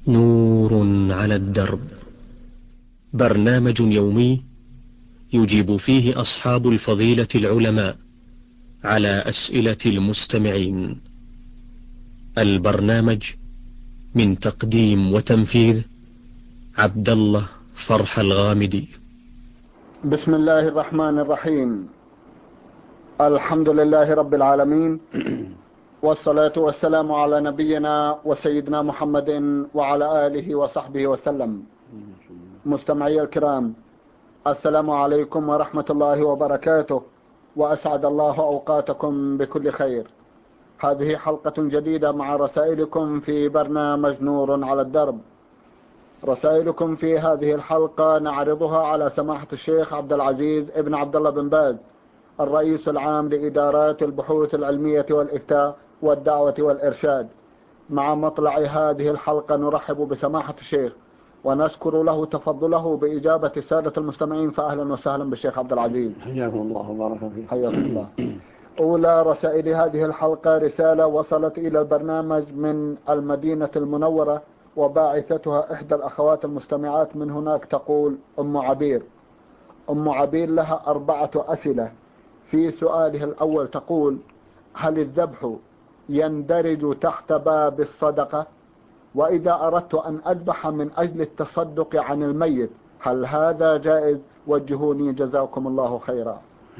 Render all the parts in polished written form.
نور على الدرب، برنامج يومي يجيب فيه أصحاب الفضيلة العلماء على أسئلة المستمعين. البرنامج من تقديم وتنفيذ عبد الله فرح الغامدي. بسم الله الرحمن الرحيم. الحمد لله رب العالمين، والصلاة والسلام على نبينا وسيدنا محمد وعلى آله وصحبه وسلم. مستمعي الكرام، السلام عليكم ورحمة الله وبركاته، وأسعد الله أوقاتكم بكل خير. هذه حلقة جديدة مع رسائلكم في برنامج نور على الدرب. رسائلكم في هذه الحلقة نعرضها على سماحة الشيخ عبد العزيز ابن عبد الله بن باز، الرئيس العام لإدارات البحوث العلمية والإفتاء والدعوة والإرشاد. مع مطلع هذه الحلقة نرحب بسماحة الشيخ ونشكر له تفضله بإجابة السادة المستمعين، فأهلا وسهلا بالشيخ عبد العزيز. حياكم الله وبارك فيك. حياكم الله. أولى رسائل هذه الحلقة رسالة وصلت إلى البرنامج من المدينة المنورة، وباعثتها إحدى الأخوات المستمعات من هناك، تقول أم عبير. أم عبير لها 4 أسئلة. في سؤالها الأول تقول: هل الذبح يندرج تحت باب الصدقة؟ وإذا أردت أن أذبح من أجل التصدق عن الميت هل هذا جائز؟ وجهوني جزاكم الله خيرا.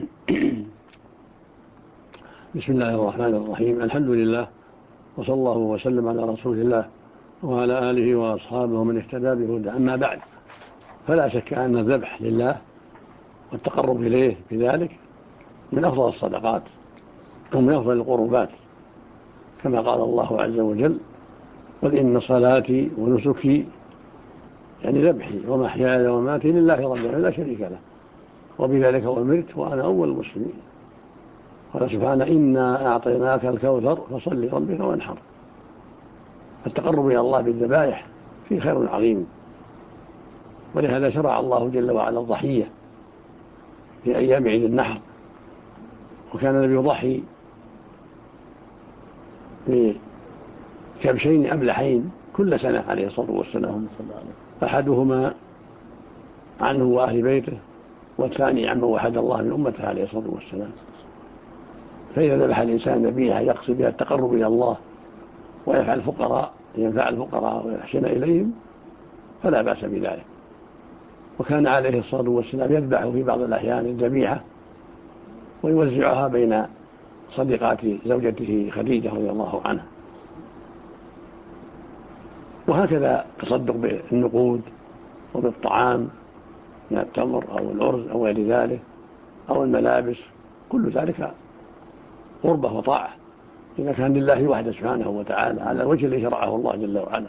بسم الله الرحمن الرحيم. الحمد لله، وصلى الله وسلم على رسول الله وعلى آله وأصحابه ومن اهتدى بهدى. أما بعد، فلا شك أن الذبح لله والتقرب إليه بذلك من أفضل الصدقات ومن أفضل القربات، كما قال الله عز وجل: قل إن صلاتي ونسكي، يعني ذبحي ومحياي ومماتي لله رب العالمين لا شريك له، وبذلك أمرت وأنا أول المسلمين. قال سبحانه: إنا أعطيناك الكوثر فصل لربك وانحر. التقرب إلى الله بالذبائح فيه خير عظيم، ولهذا شرع الله جل وعلا الضحية في أيام عيد النحر، وكان النبي يضحي بكبشين أملحين كل سنة عليه الصلاة والسلام، أحدهما عنه وأهل بيته، والثاني عمن وحد الله من أمته عليه الصلاة والسلام. فإذا ذبح الإنسان ذبيحة يقصد بها التقرب إلى الله ويفعل الفقراء ينفع الفقراء ويحسن إليهم فلا بأس بذلك. وكان عليه الصلاة والسلام يذبح في بعض الأحيان الذبيحة ويوزعها بين صديقات زوجته خديجة رضي الله عنها. وهكذا تصدق بالنقود وبالطعام من التمر أو الأرز أو غير ذلك أو الملابس، كل ذلك قربة وطاعة إذا كان لله وحده سبحانه وتعالى على الوجه الذي شرعه الله جل وعلا.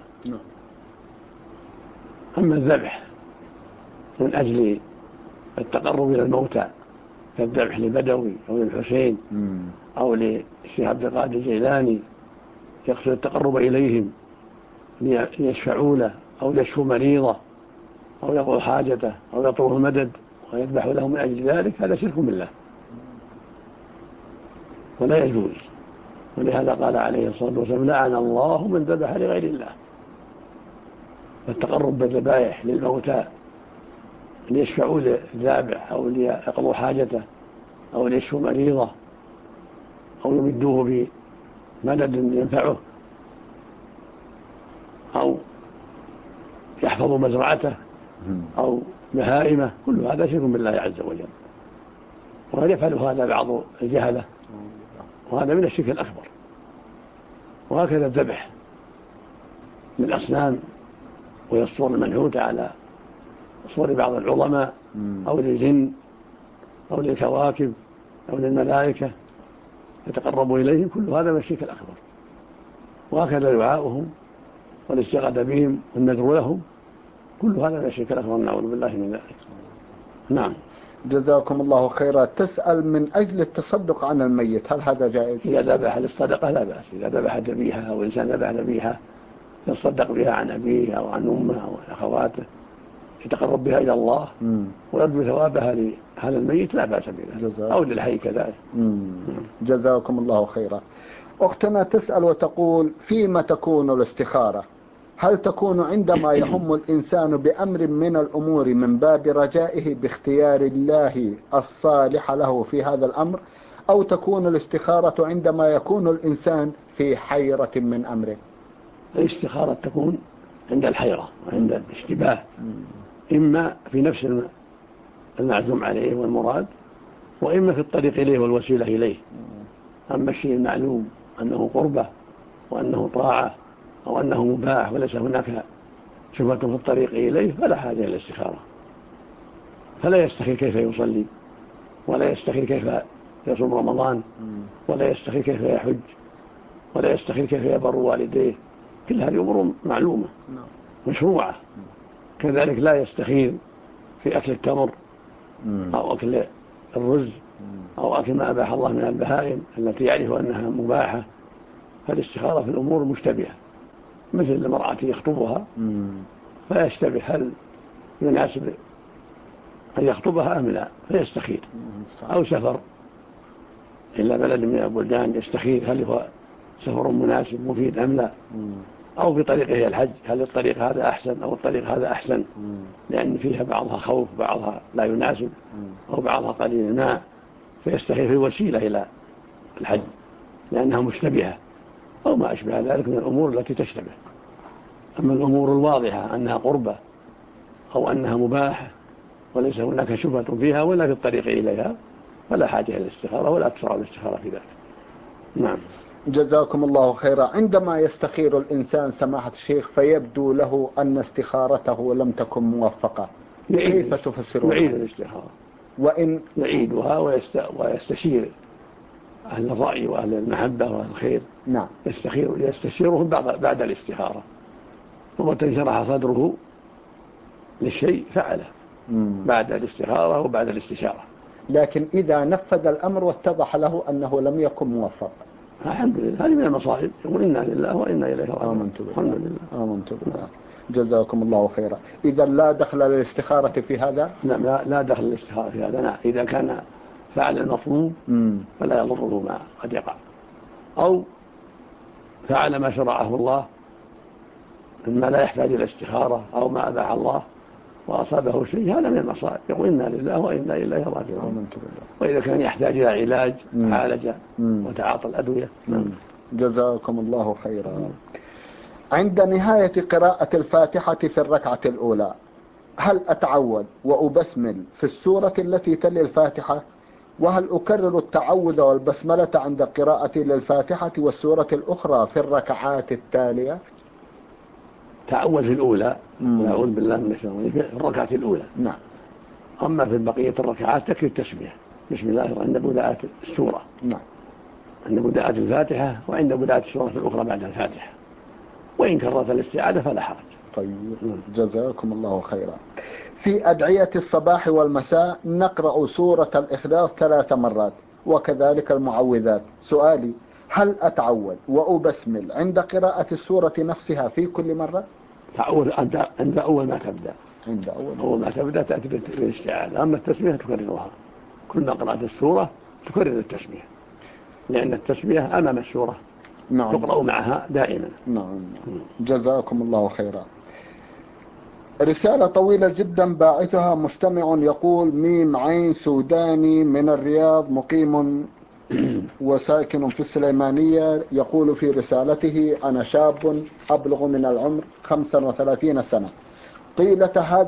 أما الذبح من أجل التقرب إلى الموتى كالذبح للبدوي أو للحسين أو للشيخ عبد القادر الجيلاني يقصد التقرب إليهم ليشفعوا له أو يشفوا مريضه أو يقضوا حاجته أو يطلبوا المدد ويذبح لهم من أجل ذلك، هذا شرك بالله ولا يجوز. ولهذا قال عليه الصلاة والسلام: لعن الله من ذبح لغير الله. فالتقرب بالذبائح للموتى ليشفعوا للذابح أو ليقضوا حاجته أو ليشفوا مريضه أو يمدوه بمدد ينفعه أو يحفظوا مزرعته أو بهائمه، كل هذا شرك بالله عز وجل، وقد يفعل هذا بعض الجهلة، وهذا من الشرك الأكبر. وهكذا الذبح للأصنام والصور المنحوتة على صور بعض العظماء أو للجن أو للكواكب أو للملائكة يتقربوا إليهم، كل هذا من الشرك الأكبر. وهكذا دعاؤهم والاستغاثة بهم والنذر لهم، كل هذا من الشرك الأكبر، نعوذ بالله من ذلك. نعم. جزاكم الله خيرا. تسأل من أجل التصدق عن الميت هل هذا جائز؟ إذا ذبح للصدقة لا بأس. إذا ذبح ذبيحة أو إنسان ذبح ذبيحة يتصدق بها عن أبيه أو عن أمه أو أخواته يتقرب بها إلى الله ويرجو ثوابها لهذا الميت، لا بأس بذلك، أو للحي كذلك. جزاكم الله خيرا. أختنا تسأل وتقول: فيما تكون الاستخارة؟ هل تكون عندما يهم الإنسان بأمر من الأمور من باب رجائه باختيار الله الصالح له في هذا الأمر، أو تكون الاستخارة عندما يكون الإنسان في حيرة من أمره؟ الاستخارة تكون عند الحيرة وعند الاشتباه، إما في نفس المعزوم عليه والمراد، وإما في الطريق إليه والوسيلة إليه. أما الشيء المعلوم أنه قربة وأنه طاعة أو أنه مباح وليس هناك شبهة في الطريق إليه فلا حاجة إلى الاستخارة. فلا يستخير كيف يصلي، ولا يستخير كيف يصوم رمضان، ولا يستخير كيف يحج، ولا يستخير كيف يبر والديه. كل هذه أمور معلومة مشروعة. كذلك لا يستخير في أكل التمر أو أكل الرز أو أكل ما أباح الله من البهائم التي يعرف أنها مباحة. فالاستخارة في الأمور المشتبهة، مثل المرأة يخطبها فيشتبه هل يناسب أن يخطبها أم لا فيستخير، أو سفر إلى بلد من البلدان يستخير هل هو سفر مناسب مفيد أم لا، أو في طريقه الحج هل الطريق هذا أحسن أو الطريق هذا أحسن، لأن فيها بعضها خوف بعضها لا يناسب أو بعضها قليل الماء، فيستخير في الوسيلة إلى الحج لأنها مشتبهة أو ما أشبه ذلك من الأمور التي تشتبه. أما الأمور الواضحة أنها قربة أو أنها مباحة وليس هناك شبهة فيها ولا في الطريق إليها فلا حاجة إلى الاستخارة ولا تشرع الاستخارة في ذلك. نعم. جزاكم الله خيرا. عندما يستخير الإنسان سماحة الشيخ فيبدو له أن استخارته لم تكن موفقة، كيف تفسرون؟ يعيد الاستخارة وإن يعيدها ويستشير أهل الرأي وأهل المحبة وأهل الخير. نعم. يستشيرهم بعد الاستخارة، ثم تنشرح صدره للشيء فعله بعد الاستخارة وبعد الاستشارة. لكن إذا نفذ الأمر واتضح له أنه لم يكن موفق؟ الحمد لله، هذه من المصائب، يقول إنا لله وإنا إليه راجعون. الحمد لله. آمنت بالله. جزاكم الله خيرا. إذا لا دخل للاستخارة في هذا؟ لا دخل للاستخارة في هذا. لا. إذا كان فعل المطلوب فلا يضره ما قد يقع، أو فعل ما شرعه الله مما لا يحتاج إلى استخارة أو ما أباح الله وأصابه شيء، هذا من المصائب، يقول إنا لله وإنا إليه راجعون. وإذا كان يحتاج إلى علاج عالج وتعاطى الأدوية. جزاكم الله خيرا. عند نهاية قراءة الفاتحة في الركعة الأولى هل أتعوذ وأبسمل في السورة التي تلي الفاتحة؟ وهل أكرر التعوذ والبسملة عند قراءة للفاتحة والسورة الأخرى في الركعات التالية؟ تعوذ في الأولى، أعوذ بالله من الشيطان في الركعة الأولى. نعم. أما في بقية الركعات تكفي التسبيح بسم الله عند بداية السورة. نعم. عند بداية الفاتحة وعند بداية السورة الأخرى بعد الفاتحة، وإن كررت الاستعاذة فلا حرج. طيب. جزاكم الله خيرا. في أدعية الصباح والمساء نقرأ سورة الإخلاص 3 مرات وكذلك المعوذات. سؤالي: هل أتعوذ وأبسمل عند قراءة السورة نفسها في كل مرة؟ تعوذ عند أول ما تبدأ. عند أول ما تبدأ تأتي بالاستعاذة. أما التسبيح تكررها كل ما قرأت السورة، تكرر التسبيح، لأن التسبيح أمام السورة. نعم. تقرأ معها دائما. نعم. جزاكم الله خيرا. رسالة طويلة جدا باعثها مستمع يقول: ميم عين سوداني من الرياض، مقيم وساكن في السليمانية. يقول في رسالته: أنا شاب أبلغ من العمر 35 سنة. طيلة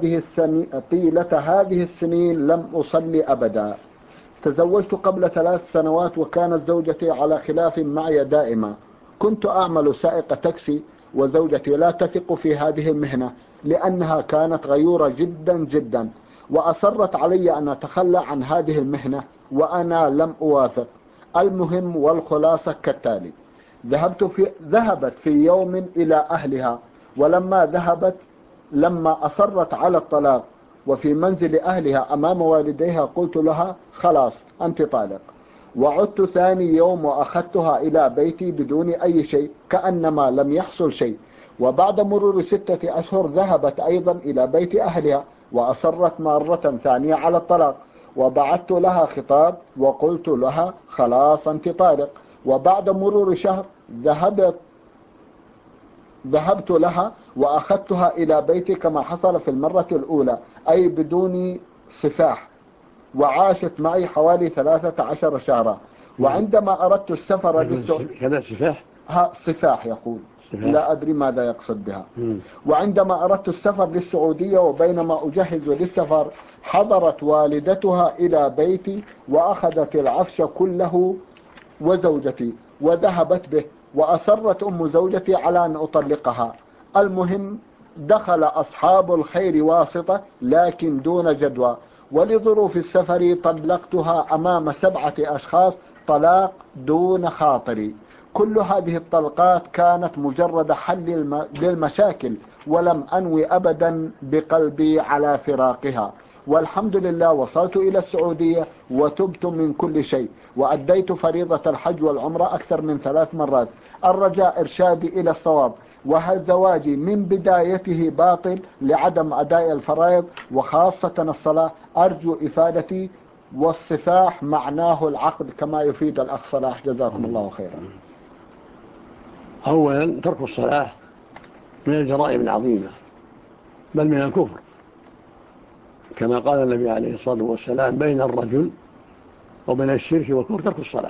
هذه السنين لم أصلي أبدا. تزوجت قبل 3 سنوات وكانت زوجتي على خلاف معي دائما. كنت أعمل سائق تاكسي وزوجتي لا تثق في هذه المهنة لأنها كانت غيورة جدا جدا، وأصرت علي أن أتخلى عن هذه المهنة وأنا لم أوافق. المهم والخلاصة كالتالي: ذهبت في يوم إلى أهلها، ولما لما أصرت على الطلاق وفي منزل أهلها أمام والديها قلت لها: خلاص أنت طالق. وعدت ثاني يوم وأخذتها إلى بيتي بدون أي شيء كأنما لم يحصل شيء. وبعد مرور 6 أشهر ذهبت أيضا إلى بيت أهلها وأصرت مرة ثانية على الطلاق، وبعثت لها خطاب وقلت لها: خلاص أنت طالق. وبعد مرور شهر ذهبت لها وأخذتها إلى بيتي كما حصل في المرة الأولى، أي بدون صفاح، وعاشت معي حوالي 13 شهرا. وعندما أردت السفر كذا صفاح؟ صفاح يقول صفاح. لا أدري ماذا يقصد بها. مم. وعندما أردت السفر للسعودية وبينما أجهز للسفر حضرت والدتها إلى بيتي وأخذت العفش كله وزوجتي وذهبت به، وأصرت أم زوجتي على أن أطلقها. المهم دخل أصحاب الخير واسطة لكن دون جدوى، ولظروف السفر طلقتها أمام 7 أشخاص طلاق دون خاطري. كل هذه الطلقات كانت مجرد حل للمشاكل، ولم أنوي أبدا بقلبي على فراقها. والحمد لله وصلت إلى السعودية وتبت من كل شيء، وأديت فريضة الحج والعمرة أكثر من 3 مرات. الرجاء إرشادي إلى الصواب، وهل زواجي من بدايته باطل لعدم أداء الفرائض وخاصة الصلاة؟ أرجو إفادتي. والصفاح معناه العقد كما يفيد الأخ صلاح، جزاكم الله خيرا. أولا ترك الصلاة من الجرائم العظيمة بل من الكفر، كما قال النبي عليه الصلاة والسلام: بين الرجل وبين الشرك والكفر ترك الصلاة.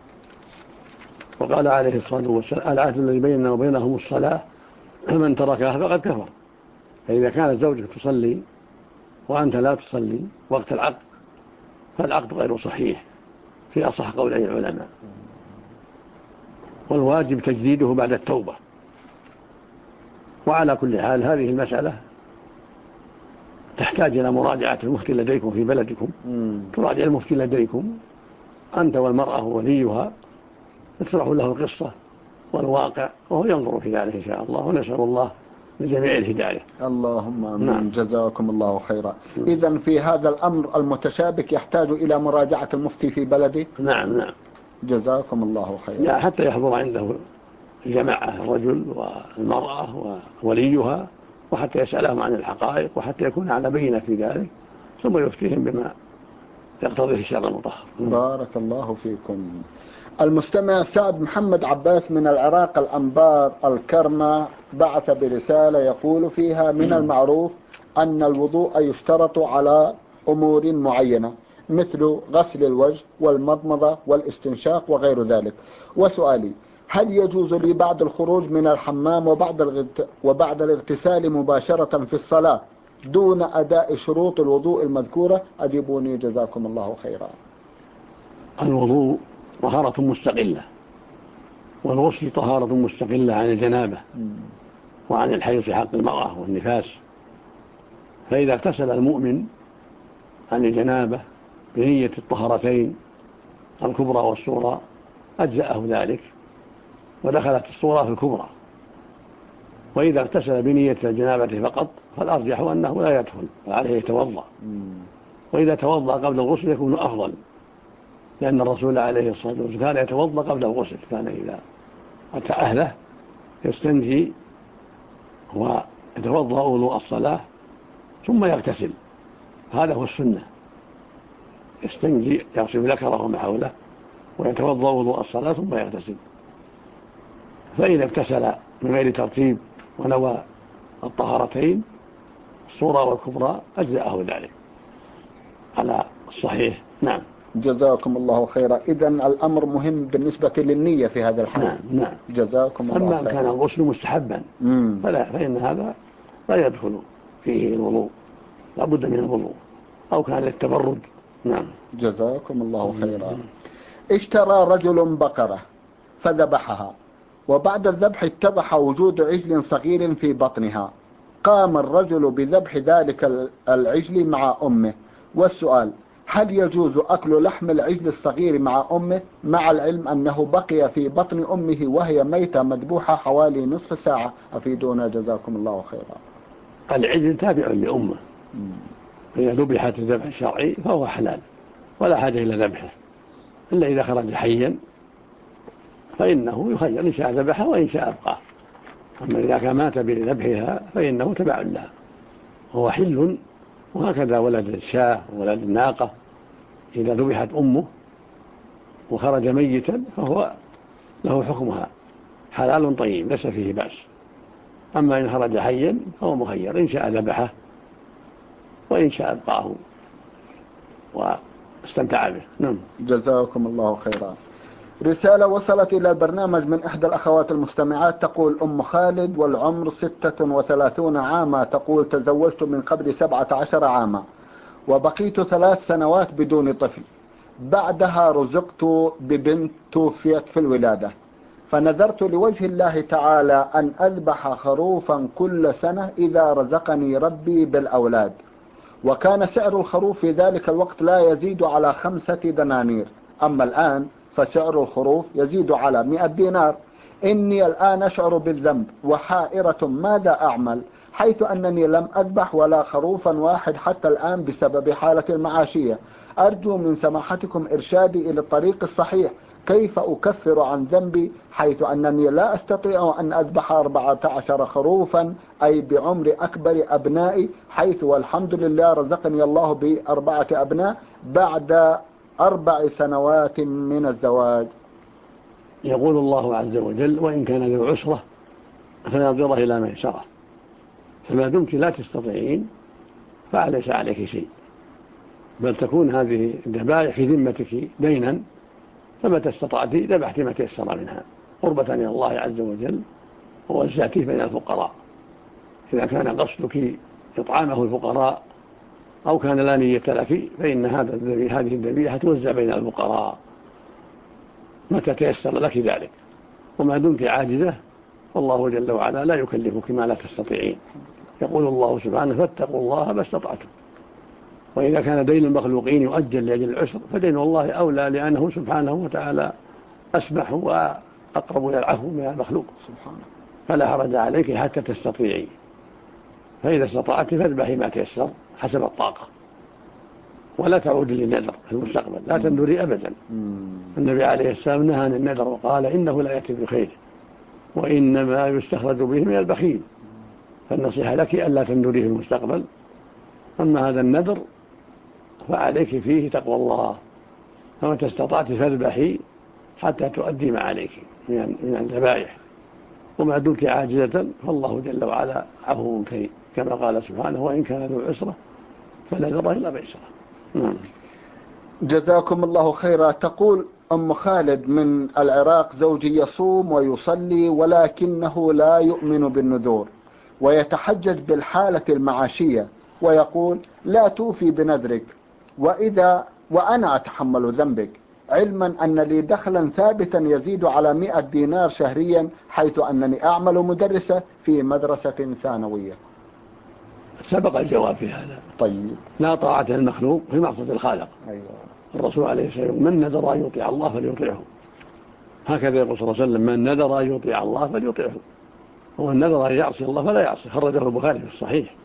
وقال عليه الصلاة والسلام: العهد الذي بيننا وبينهم الصلاة، من تركها فقد كفر. فإذا كانت زوجك تصلي وأنت لا تصلي وقت العقد فالعقد غير صحيح في أصح قولي العلماء، والواجب تجديده بعد التوبة. وعلى كل حال هذه المسألة تحتاج إلى مراجعة المفتي لديكم في بلدكم. تراجع المفتي لديكم أنت والمرأة ووليها، تشرح له القصة والواقع وهو ينظر في ذلك إن شاء الله، ونسأل الله لجميع الهداية. اللهم آمين. نعم. جزاكم الله خيرا. إذن في هذا الأمر المتشابك يحتاج إلى مراجعة المفتي في بلده. نعم نعم. جزاكم الله خيرا. حتى يحضر عنده جماعة، الرجل والمرأة ووليها، وحتى يسألهم عن الحقائق، وحتى يكون على بينة في ذلك، ثم يفتيهم بما يقتضيه الشرع المطهر. بارك الله فيكم. المستمع سعد محمد عباس من العراق الأنبار الكرمة بعث برسالة يقول فيها: من المعروف أن الوضوء يشترط على أمور معينة مثل غسل الوجه والمضمضة والاستنشاق وغير ذلك. وسؤالي: هل يجوز لي بعد الخروج من الحمام وبعد الاغتسال مباشرة في الصلاة دون أداء شروط الوضوء المذكورة؟ أجيبوني جزاكم الله خيرا. الوضوء طهارة مستقلة، والغسل طهارة مستقلة عن الجنابة وعن الحيض في حق المرأة والنفاس. فإذا اغتسل المؤمن عن الجنابة بنية الطهارتين الكبرى والصغرى أجزأه ذلك، ودخلت الصغرى في الكبرى. وإذا اغتسل بنية الجنابة فقط فالأرجح أنه لا يدخل، وعليه يتوضأ. وإذا توضأ قبل الغسل يكون أفضل، لأن الرسول عليه الصلاة والسلام كان يتوضأ قبل الغسل، كان إذا أتى أهله يستنجي ويتوضأ وضوء الصلاة ثم يغتسل. هذا هو السنة، يستنجي يغسل ذكره وما حوله ويتوضأ وضوء الصلاة ثم يغتسل. فإذا اغتسل من غير ترتيب ونوى الطهارتين الصغرى والكبرى أجزأه ذلك على الصحيح. نعم. جزاكم الله خيرا. إذن الأمر مهم بالنسبة للنية في هذا الحال. نعم نعم. جزاكم الله خيرا. أما كان الغسل مستحبا فإن هذا لا يدخل فيه الوضوء، لا بد من الوضوء، أو كان للتبرد. نعم. جزاكم الله خيرا. اشترى رجل بقرة فذبحها، وبعد الذبح اتضح وجود عجل صغير في بطنها. قام الرجل بذبح ذلك العجل مع أمه. والسؤال: هل يجوز أكل لحم العجل الصغير مع أمه مع العلم أنه بقي في بطن أمه وهي ميتة مذبوحة حوالي نصف ساعة؟ أفيدونا جزاكم الله خيرا. العجل تابع لأمه، إذا ذبحت الذبح الشرعي فهو حلال ولا حاجة إلى ذبحه، إلا إذا خرج حيا فإنه يخير إن شاء ذبحه وإن شاء أبقاه. أما إذا كان مات بذبحها فإنه تبع لها، هو حل. وهكذا ولد الشاة وولد الناقة إذا ذبحت أمه وخرج ميتا فهو له حكمها، حلال طيب ليس فيه بأس. أما إن خرج حيا فهو مخير، إن شاء ذبحه وإن شاء أبقاه واستمتع به. نعم. جزاكم الله خيرا. رسالة وصلت إلى البرنامج من إحدى الأخوات المستمعات، تقول أم خالد والعمر 36 عاما، تقول تزوجت من قبل 17 عاما وبقيت 3 سنوات بدون طفل، بعدها رزقت ببنت توفيت في الولادة، فنذرت لوجه الله تعالى أن أذبح خروفا كل سنة إذا رزقني ربي بالأولاد، وكان سعر الخروف في ذلك الوقت لا يزيد على 5 دنانير، أما الآن فسعر الخروف يزيد على 100 دينار. إني الآن أشعر بالذنب وحائرة ماذا أعمل، حيث أنني لم أذبح ولا خروفا واحد حتى الآن بسبب حالة المعاشية. أرجو من سماحتكم إرشادي إلى الطريق الصحيح، كيف أكفر عن ذنبي، حيث أنني لا أستطيع أن أذبح 14 خروفا أي بعمر أكبر أبنائي، حيث والحمد لله رزقني الله ب4 أبناء بعد 4 سنوات من الزواج. يقول الله عز وجل: وإن كان ذو عسرة فنظرة إلى ميسرة، فما دمت لا تستطيعين فليس عليك شيء، بل تكون هذه الذبائح في ذمتك دينا، فمتى استطعت ذبحت ما تيسر منها قربة إلى الله عز وجل ووزعته بين الفقراء، إذا كان قصدك إطعامه الفقراء أو كان لا نية لك فإن هذه الذبيحة توزع بين الفقراء متى تيسر لك ذلك، وما دمت عاجزة والله جل وعلا لا يكلفك ما لا تستطيعين. يقول الله سبحانه: فاتقوا الله ما استطعتم. وإذا كان دين المخلوقين يؤجل لأجل العسر فدين الله أولى، لأنه سبحانه وتعالى أسمح وأقرب إلى العفو من المخلوق سبحانه، فلا حرج عليك حتى تستطيعي، فإذا استطعت فاذبحي ما تيسر حسب الطاقة، ولا تعود للنذر في المستقبل، لا تنذري أبدا. النبي عليه السلام نهى عن النذر وقال: إنه لا يأتي بخير وإنما يستخرج به من البخيل، فالنصيحة لك ألا تنذري في المستقبل. أما هذا النذر فعليك فيه تقوى الله، فمتى استطعت فاذبحي حتى تؤدي ما عليك من الذبائح، وما دمت عاجزة فالله جل وعلا عفو كريم، كما قال سبحانه: وإن كان ذو عسرة فنذر إلى ميسرة. جزاكم الله خيرا. تقول أم خالد من العراق: زوجي يصوم ويصلي ولكنه لا يؤمن بالنذور، ويتحجج بالحالة المعاشية ويقول: لا توفي بنذرك وأنا أتحمل ذنبك، علما أن لي دخلا ثابتا يزيد على 100 دينار شهريا، حيث أنني أعمل مدرسة في مدرسة ثانوية. سبق الجواب في هذا. طيب. لا طاعة المخلوق في معصية الخالق. أيوة. الرسول عليه السلام: من نذر أن يطيع الله فليطيعه، هكذا يقول صلى الله عليه وسلم: من نذر أن يطيع الله فليطيعه، ومن نذر أن يعصي الله فلا يعصي، خرجه البخاري في الصحيح.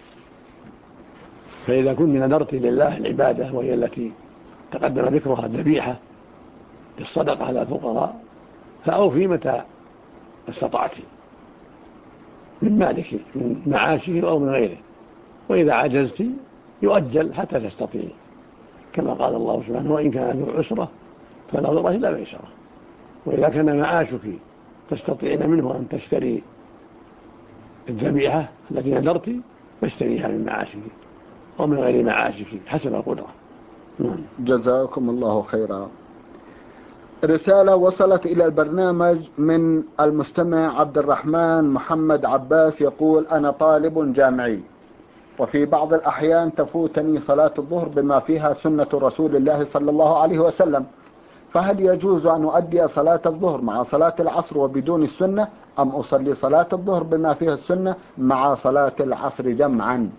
فإذا كنت نذرت لله العبادة وهي التي تقدم ذكرها الذبيحة للصدقة على الفقراء، فأوفي متى استطعت من مالك من معاشه أو من غيره، وإذا عجزت يؤجل حتى تستطيع، كما قال الله سبحانه: وإن كان ذو عسرة فنظرة إلى ميسرة. وإذا كان معاشك تستطيعين منه أن تشتري الذبيحة التي نذرت فاشتريها من معاشك أو من غير معاشك حسب القدرة. جزاكم الله خيرا. رسالة وصلت إلى البرنامج من المستمع عبد الرحمن محمد عباس، يقول: أنا طالب جامعي، وفي بعض الأحيان تفوتني صلاة الظهر بما فيها سنة رسول الله صلى الله عليه وسلم، فهل يجوز أن أؤدي صلاة الظهر مع صلاة العصر وبدون السنة، أم أصلي صلاة الظهر بما فيها السنة مع صلاة العصر جمعا؟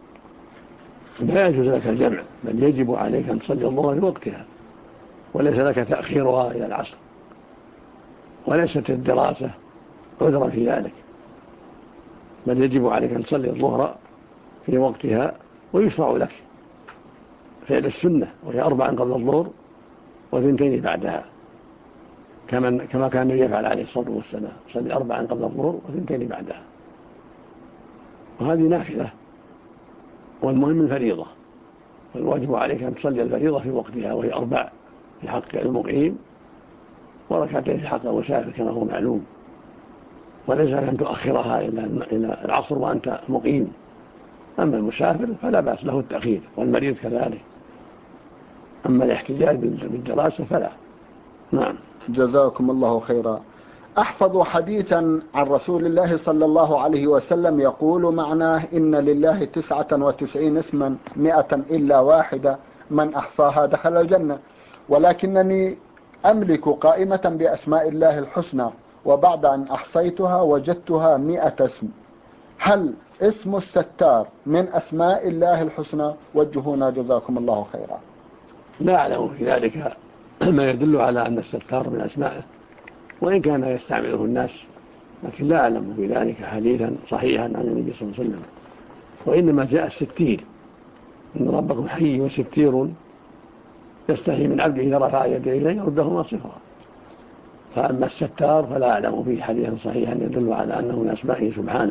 لا يجوز لك الجمع، بل يجب عليك أن تصلي الظهر في وقتها، وليس لك تأخيرها إلى العصر، وليست الدراسة عذرا في ذلك، بل يجب عليك أن تصلي الظهر في وقتها، ويشرع لك فعل السنة وهي 4 قبل الظهر و2 بعدها، كما كان يفعل عليه الصلاة والسلام: صلي 4 قبل الظهر و2 بعدها. وهذه نافلة، والمهم الفريضة، والواجب عليك أن تصلي الفريضة في وقتها، وهي 4 في حق المقيم و2 في حق المسافر كما هو معلوم. وليس أن تؤخرها إلى العصر وأنت مقيم. أما المسافر فلا بأس له التأخير، والمريض كذلك. أما الاحتجاج بالدراسة فلا. نعم. جزاكم الله خيرا. أحفظ حديثا عن رسول الله صلى الله عليه وسلم يقول معناه: إن لله 99 اسما 100 إلا واحدة، من أحصاها دخل الجنة. ولكنني أملك قائمة بأسماء الله الحسنى، وبعد أن أحصيتها وجدتها 100 اسم. هل اسم الستار من أسماء الله الحسنى؟ وجهونا جزاكم الله خيرا. لا أعلم في ذلك ما يدل على أن الستار من أسمائه، وإن كان يستعمله الناس، لكن لا أعلم في ذلك حديثا صحيحا عن النبي صلى الله عليه وسلم. وإنما جاء الستير: إن ربكم حي وستير يستحي من عبده إذا رفع يديه إليه يردهما صفرا. فأما الستار فلا أعلم فيه حديثا صحيحا يدل على أنه من أسمائه سبحانه.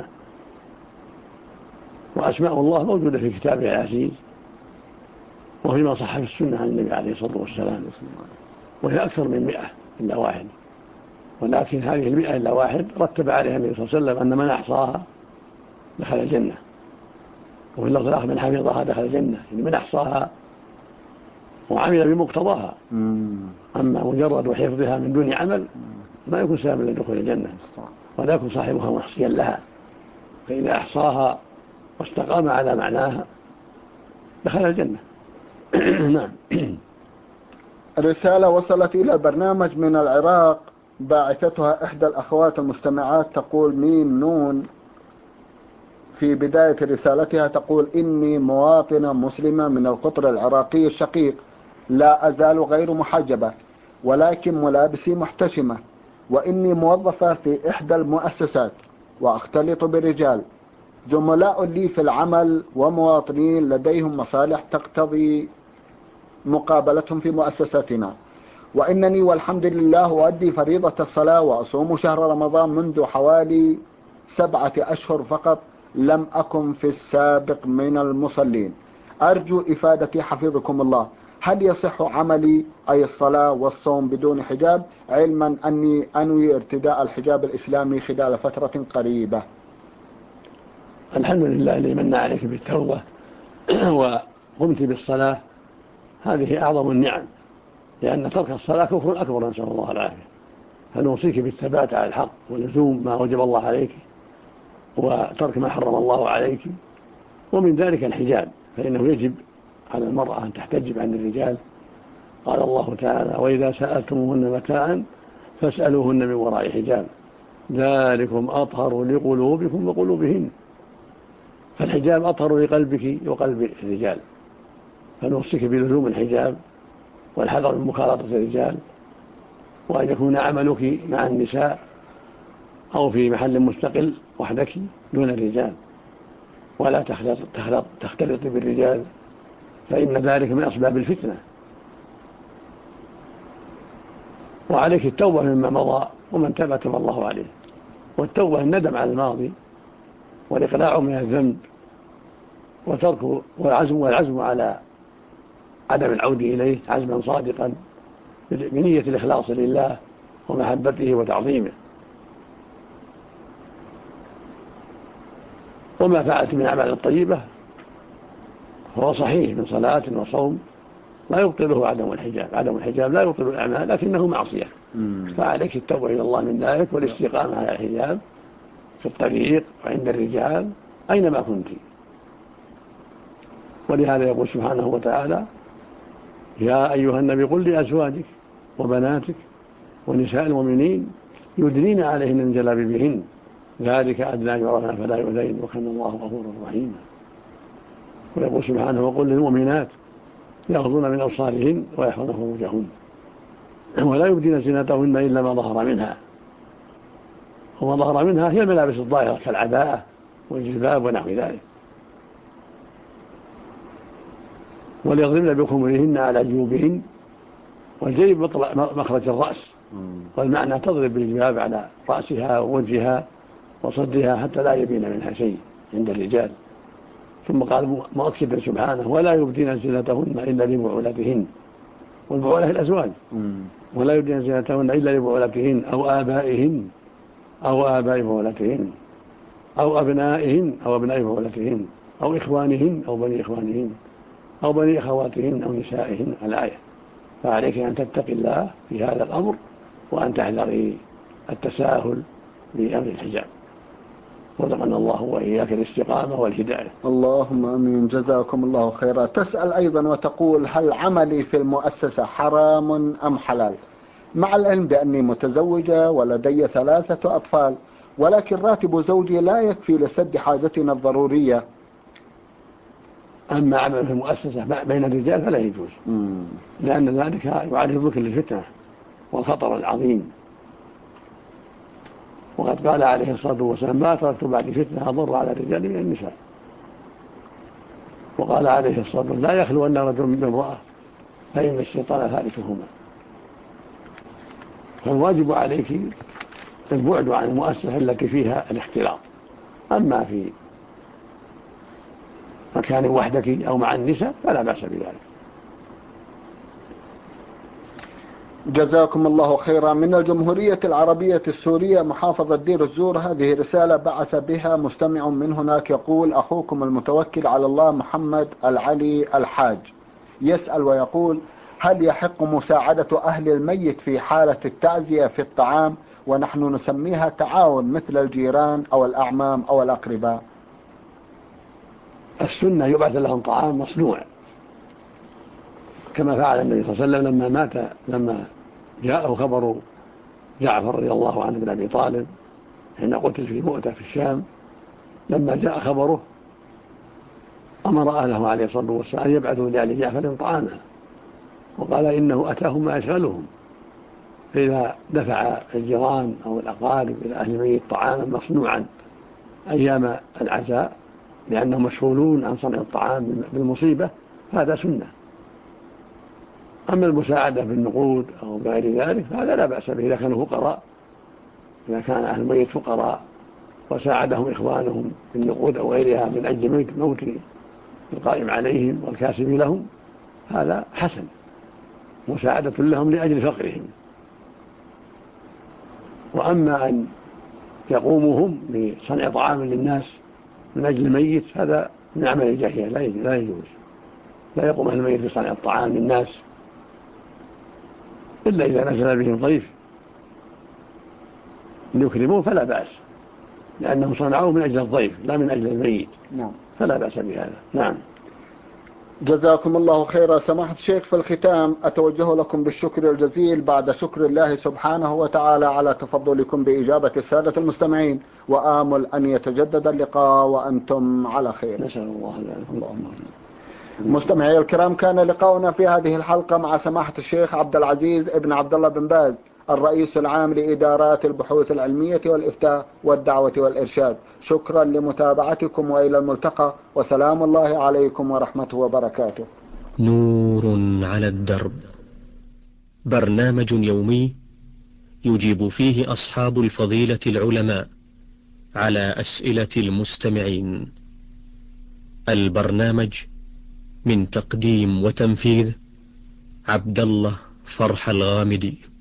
وأسماء الله موجودة في كتابه العزيز، وفيما صح في السنة عن النبي عليه الصلاة والسلام، وهي أكثر من 100 إلا واحد. ولكن هذه 100 إلا واحد رتب عليها النبي صلى الله عليه وسلم أن من أحصاها دخل الجنة، وفي اللفظ الآخر من حفظها دخل الجنة، يعني من أحصاها وعمل بمقتضاها. أما مجرد حفظها من دون عمل ما يكون سببا لدخول الجنة، ولا يكون صاحبها محصيا لها. فإذا أحصاها واستقام على معناها دخل الجنة. نعم. رسالة وصلت إلى البرنامج من العراق، باعثتها إحدى الأخوات المستمعات، تقول ميم نون في بداية رسالتها، تقول: إني مواطنة مسلمة من القطر العراقي الشقيق، لا أزال غير محجبة، ولكن ملابسي محتشمة، وإني موظفة في إحدى المؤسسات وأختلط بالرجال، زملاء لي في العمل ومواطنين لديهم مصالح تقتضي مقابلتهم في مؤسستنا، وإنني والحمد لله أؤدي فريضة الصلاة وأصوم شهر رمضان منذ حوالي 7 أشهر فقط، لم أكن في السابق من المصلين. أرجو إفادتي حفظكم الله، هل يصح عملي أي الصلاة والصوم بدون حجاب، علما أني أنوي ارتداء الحجاب الإسلامي خلال فترة قريبة؟ الحمد لله الذي من عليك بالتوبة وقمت بالصلاة، هذه أعظم النعم، لأن ترك الصلاة كفر أكبر، نسأل الله العافية. فنوصيك بالثبات على الحق ولزوم ما وجب الله عليك وترك ما حرم الله عليك، ومن ذلك الحجاب، فإنه يجب على المرأة أن تحتجب عن الرجال. قال الله تعالى: وإذا سألتموهن متاعا فاسألوهن من وراء حجاب ذلكم أطهر لقلوبكم وقلوبهن. فالحجاب أطهر لقلبك وقلب الرجال، فنوصيك بلزوم الحجاب والحذر من مخالطة الرجال، وأن يكون عملك مع النساء أو في محل مستقل وحدك دون الرجال، ولا تختلط بالرجال، فإن ذلك من أسباب الفتنة. وعليك التوبة مما مضى، ومن تاب تاب الله عليه. والتوبة الندم على الماضي والإقلاع من الذنب وتركه، والعزم على عدم العود إليه عزما صادقا بنية الإخلاص لله ومحبته وتعظيمه. وما فعلت من أعمال الطيبة هو صحيح من صلاة وصوم لا يبطله عدم الحجاب. عدم الحجاب لا يبطل الأعمال، لكنه معصية. فعليك التوبة إلى الله من ذلك والاستقامة على الحجاب في الطريق وعند الرجال أينما كنت. ولهذا يقول سبحانه وتعالى: يا أيها النبي قل لأزواجك وبناتك ونساء المؤمنين يدنين عليهن من جلابيبهن ذلك أدنى أن يعرفن فلا يؤذين وكان الله غفورا رحيما. ويقول سبحانه: وقل للمؤمنات يغضن من أبصارهن ويحفظن فروجهن ولا يبدين زينتهن إلا ما ظهر منها. وما ظهر منها هي الملابس الظاهرة كالعباءة والجلباب ونحو ذلك. وليضربن بخمرهن على جيوبهن، والجيب مخرج الرأس، والمعنى تضرب بالجباب على رأسها ووجهها وصدرها حتى لا يبين منها شيء عند الرجال. ثم قال مؤكدا سبحانه: ولا يبدين زينتهن إلا لبعولتهن، والبعولة الأزواج، ولا يبدين زينتهن إلا لبعولتهن أو آبائهن أو آباء بعولتهن أو أبنائهن أو أبناء بعولتهن أو إخوانهن أو بني إخوانهن أو بني أخواتهن أو نسائهن الآية. فعليك أن تتقي الله في هذا الأمر وأن تحذري التساهل بأمر الحجاب. رزقنا الله وإياك الاستقامة والهداية. اللهم أمين. جزاكم الله خيرا. تسأل أيضا وتقول: هل عملي في المؤسسة حرام أم حلال؟ مع العلم بأني متزوجة ولدي 3 أطفال، ولكن راتب زوجي لا يكفي لسد حاجتنا الضرورية. أما عمل في المؤسسة بين الرجال فلا يجوز، لأن ذلك يعرضك للفتنة والخطر العظيم. وقد قال عليه الصلاة والسلام: ما تركت بعد فتنة أضر على الرجال من النساء. وقال عليه الصلاة والسلام: لا يخلو أن رجل بامرأة فإن الشيطان ثالثهما. فالواجب عليك البعد عن المؤسسة التي فيها الاختلاط. أما في مكان وحدك أو مع النساء فلا بأس بذلك. جزاكم الله خيرا. من الجمهورية العربية السورية محافظة دير الزور، هذه رسالة بعث بها مستمع من هناك يقول: أخوكم المتوكل على الله محمد العلي الحاج يسأل ويقول: هل يحق مساعدة أهل الميت في حالة التعزية في الطعام، ونحن نسميها تعاون مثل الجيران أو الأعمام أو الأقرباء؟ السنة يبعث لهم طعام مصنوع كما فعل النبي صلى الله عليه وسلم لما جاءه خبر جعفر رضي الله عنه بن أبي طالب حين قتل في مؤتة في الشام. لما جاء خبره أمر أهله عليه الصلاة والسلام أن يبعثوا لآل جعفر طعاما، وقال إنه أتاهم ما يشغلهم. فإذا دفع الجيران أو الأقارب إلى أهل الميت طعاما مصنوعا أيام العزاء لأنهم مشغولون عن صنع الطعام بالمصيبة هذا سنة. أما المساعدة بالنقود أو بغير ذلك هذا لا بأس به إذا كانوا فقراء. إذا كان أهل الميت فقراء وساعدهم إخوانهم بالنقود أو غيرها من أجل موت القائم عليهم والكاسب لهم هذا حسن، مساعدة لهم لأجل فقرهم. وأما أن يقوموا هم بصنع طعام للناس من أجل الميت هذا من عمل الجاهلية لا يجوز. لا يقوم أهل الميت بصنع الطعام للناس إلا إذا نزل بهم ضيف ليكرموه فلا بأس، لأنهم صنعوه من أجل الضيف لا من أجل الميت. نعم. فلا بأس بهذا. نعم. جزاكم الله خيرا. سماحة الشيخ، في الختام أتوجه لكم بالشكر الجزيل بعد شكر الله سبحانه وتعالى على تفضلكم بإجابة السادة المستمعين، وآمل أن يتجدد اللقاء وأنتم على خير. نسأل الله اللهم. مستمعي الكرام، كان لقاؤنا في هذه الحلقة مع سماحة الشيخ عبد العزيز ابن عبد الله بن باز، الرئيس العام لإدارات البحوث العلمية والإفتاء والدعوة والإرشاد. شكرا لمتابعتكم وإلى الملتقى، وسلام الله عليكم ورحمته وبركاته. نور على الدرب، برنامج يومي يجيب فيه أصحاب الفضيلة العلماء على أسئلة المستمعين. البرنامج من تقديم وتنفيذ عبد الله فرح الغامدي.